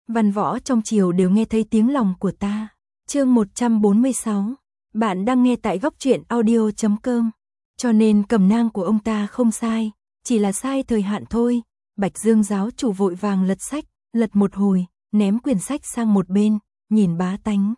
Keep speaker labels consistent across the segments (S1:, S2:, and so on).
S1: văn võ trong triều đều nghe thấy tiếng lòng của ta. Chương 146. Bạn đang nghe tại góc truyện audio.com. Cho nên cẩm nang của ông ta không sai, chỉ là sai thời hạn thôi. Bạch Dương giáo chủ vội vàng lật sách, lật một hồi, ném quyển sách sang một bên, nhìn bá tánh.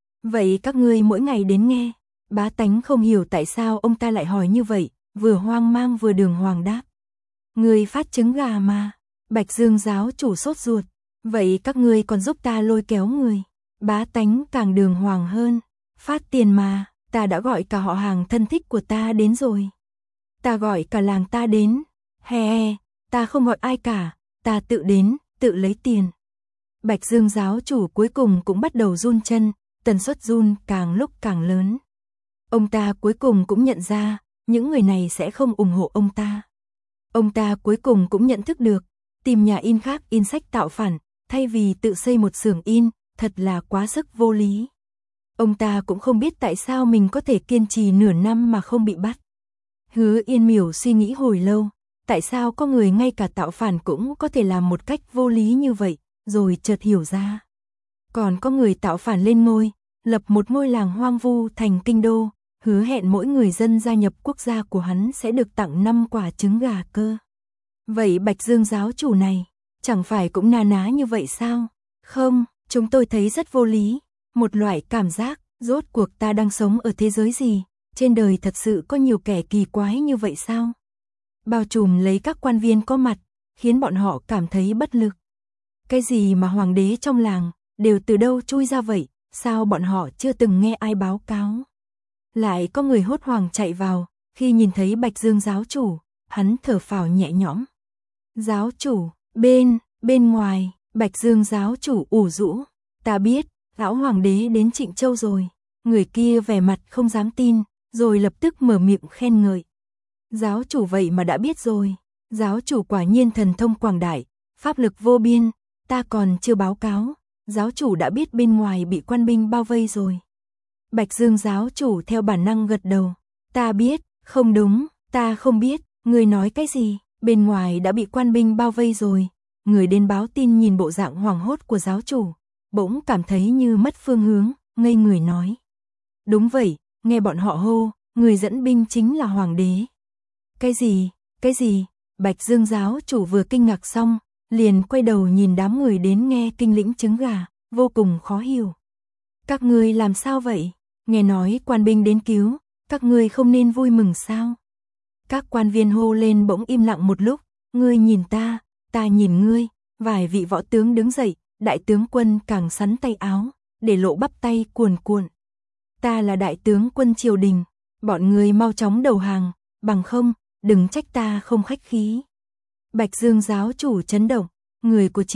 S1: Vậy các ngươi mỗi ngày đến nghe. Bá tánh không hiểu tại sao ông ta lại hỏi như vậy, vừa hoang mang vừa đường hoàng đáp. Ngươi phát trứng gà mà. Bạch Dương giáo chủ sốt ruột. Vậy các ngươi còn giúp ta lôi kéo người. Bá tánh càng đường hoàng hơn. Phát tiền mà, ta đã gọi cả họ hàng thân thích của ta đến rồi. Ta gọi cả làng ta đến. He, ta không gọi ai cả, ta tự đến, tự lấy tiền. Bạch Dương giáo chủ cuối cùng cũng bắt đầu run chân, tần suất run càng lúc càng lớn. Ông ta cuối cùng cũng nhận ra, những người này sẽ không ủng hộ ông ta. Ông ta cuối cùng cũng nhận thức được, tìm nhà in khác in sách tạo phản, thay vì tự xây một xưởng in, thật là quá sức vô lý. Ông ta cũng không biết tại sao mình có thể kiên trì nửa năm mà không bị bắt. Hứa Yên Miểu suy nghĩ hồi lâu, tại sao có người ngay cả tạo phản cũng có thể làm một cách vô lý như vậy, rồi chợt hiểu ra. Còn có người tạo phản lên ngôi, lập một ngôi làng hoang vu thành kinh đô, hứa hẹn mỗi người dân gia nhập quốc gia của hắn sẽ được tặng 5 quả trứng gà cơ. Vậy Bạch Dương giáo chủ này, chẳng phải cũng na ná như vậy sao? Không, chúng tôi thấy rất vô lý, một loại cảm giác, rốt cuộc ta đang sống ở thế giới gì? Trên đời thật sự có nhiều kẻ kỳ quái như vậy sao? Bao trùm lấy các quan viên có mặt, khiến bọn họ cảm thấy bất lực. Cái gì mà hoàng đế trong làng, đều từ đâu chui ra vậy, sao bọn họ chưa từng nghe ai báo cáo? Lại có người hốt hoảng chạy vào, khi nhìn thấy Bạch Dương giáo chủ, hắn thở phào nhẹ nhõm. Giáo chủ, bên ngoài, Bạch Dương giáo chủ ủ rũ. Ta biết, lão hoàng đế đến Trịnh Châu rồi. Người kia vẻ mặt không dám tin, rồi lập tức mở miệng khen ngợi. Giáo chủ vậy mà đã biết rồi. Giáo chủ quả nhiên thần thông quảng đại, pháp lực vô biên, ta còn chưa báo cáo. Giáo chủ đã biết bên ngoài bị quan binh bao vây rồi. Bạch Dương giáo chủ theo bản năng gật đầu. Ta biết, không đúng, ta không biết, người nói cái gì, bên ngoài đã bị quan binh bao vây rồi. Người đến báo tin nhìn bộ dạng hoảng hốt của giáo chủ, bỗng cảm thấy như mất phương hướng, ngây người nói. Đúng vậy, nghe bọn họ hô, người dẫn binh chính là hoàng đế. Cái gì, Bạch Dương giáo chủ vừa kinh ngạc xong, liền quay đầu nhìn đám người đến nghe kinh lĩnh trứng gà, vô cùng khó hiểu. Các ngươi làm sao vậy? Nghe nói quan binh đến cứu, các ngươi không nên vui mừng sao? Các quan viên hô lên bỗng im lặng một lúc, ngươi nhìn ta nhìn ngươi, vài vị võ tướng đứng dậy, đại tướng quân càng sắn tay áo, để lộ bắp tay cuồn cuộn. Ta là đại tướng quân triều đình, bọn ngươi mau chóng đầu hàng, bằng không, đừng trách ta không khách khí. Bạch Dương giáo chủ chấn động, người của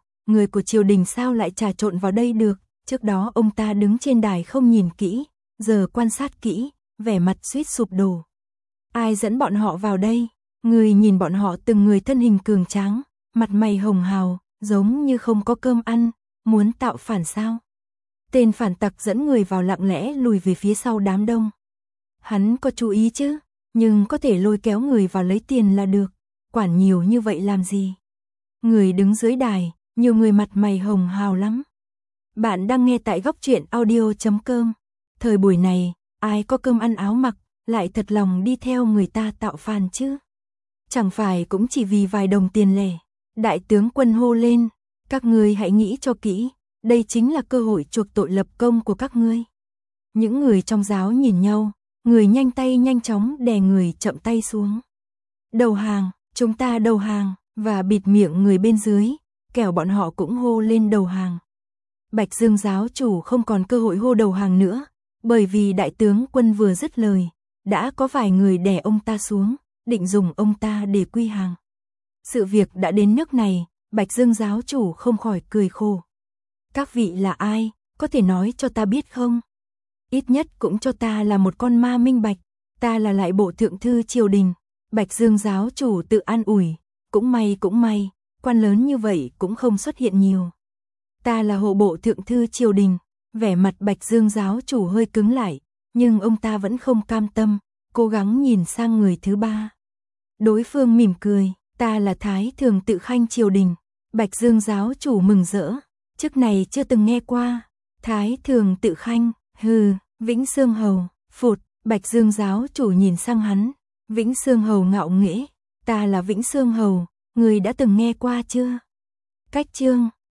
S1: triều đình sao lại trà trộn vào đây được? Trước đó ông ta đứng trên đài không nhìn kỹ, giờ quan sát kỹ, vẻ mặt suýt sụp đổ. Ai dẫn bọn họ vào đây? Người nhìn bọn họ từng người thân hình cường tráng, mặt mày hồng hào, giống như không có cơm ăn, muốn tạo phản sao? Tên phản tặc dẫn người vào lặng lẽ lùi về phía sau đám đông. Hắn có chú ý chứ, nhưng có thể lôi kéo người vào lấy tiền là được, quản nhiều như vậy làm gì? Người đứng dưới đài, nhiều người mặt mày hồng hào lắm. Bạn đang nghe tại góc truyện audio.com. Thời buổi này, ai có cơm ăn áo mặc, lại thật lòng đi theo người ta tạo phản chứ? Chẳng phải cũng chỉ vì vài đồng tiền lẻ. Đại tướng quân hô lên, các ngươi hãy nghĩ cho kỹ, đây chính là cơ hội chuộc tội lập công của các ngươi. Những người trong giáo nhìn nhau, người nhanh tay nhanh chóng đè người chậm tay xuống. Đầu hàng, chúng ta đầu hàng, và bịt miệng người bên dưới, kẻo bọn họ cũng hô lên đầu hàng. Bạch Dương giáo chủ không còn cơ hội hô đầu hàng nữa, bởi vì đại tướng quân vừa dứt lời, đã có vài người đè ông ta xuống, định dùng ông ta để quy hàng. Sự việc đã đến nước này, Bạch Dương giáo chủ không khỏi cười khổ. Các vị là ai, có thể nói cho ta biết không? Ít nhất cũng cho ta là một con ma minh bạch, ta là lại bộ thượng thư triều đình. Bạch Dương giáo chủ tự an ủi, cũng may, quan lớn như vậy cũng không xuất hiện nhiều. Ta là hộ bộ thượng thư triều đình. Vẻ mặt Bạch Dương giáo chủ hơi cứng lại, nhưng ông ta vẫn không cam tâm, cố gắng nhìn sang người thứ ba. Đối phương mỉm cười, ta là Thái Thường Tự Khanh triều đình. Bạch Dương giáo chủ mừng rỡ, Chức này chưa từng nghe qua. Thái Thường tự khanh, hừ, Vĩnh Xương Hầu, phụt, Bạch Dương giáo chủ nhìn sang hắn. Vĩnh Xương Hầu ngạo nghễ, ta là Vĩnh Xương Hầu, người đã từng nghe qua chưa? Cách chương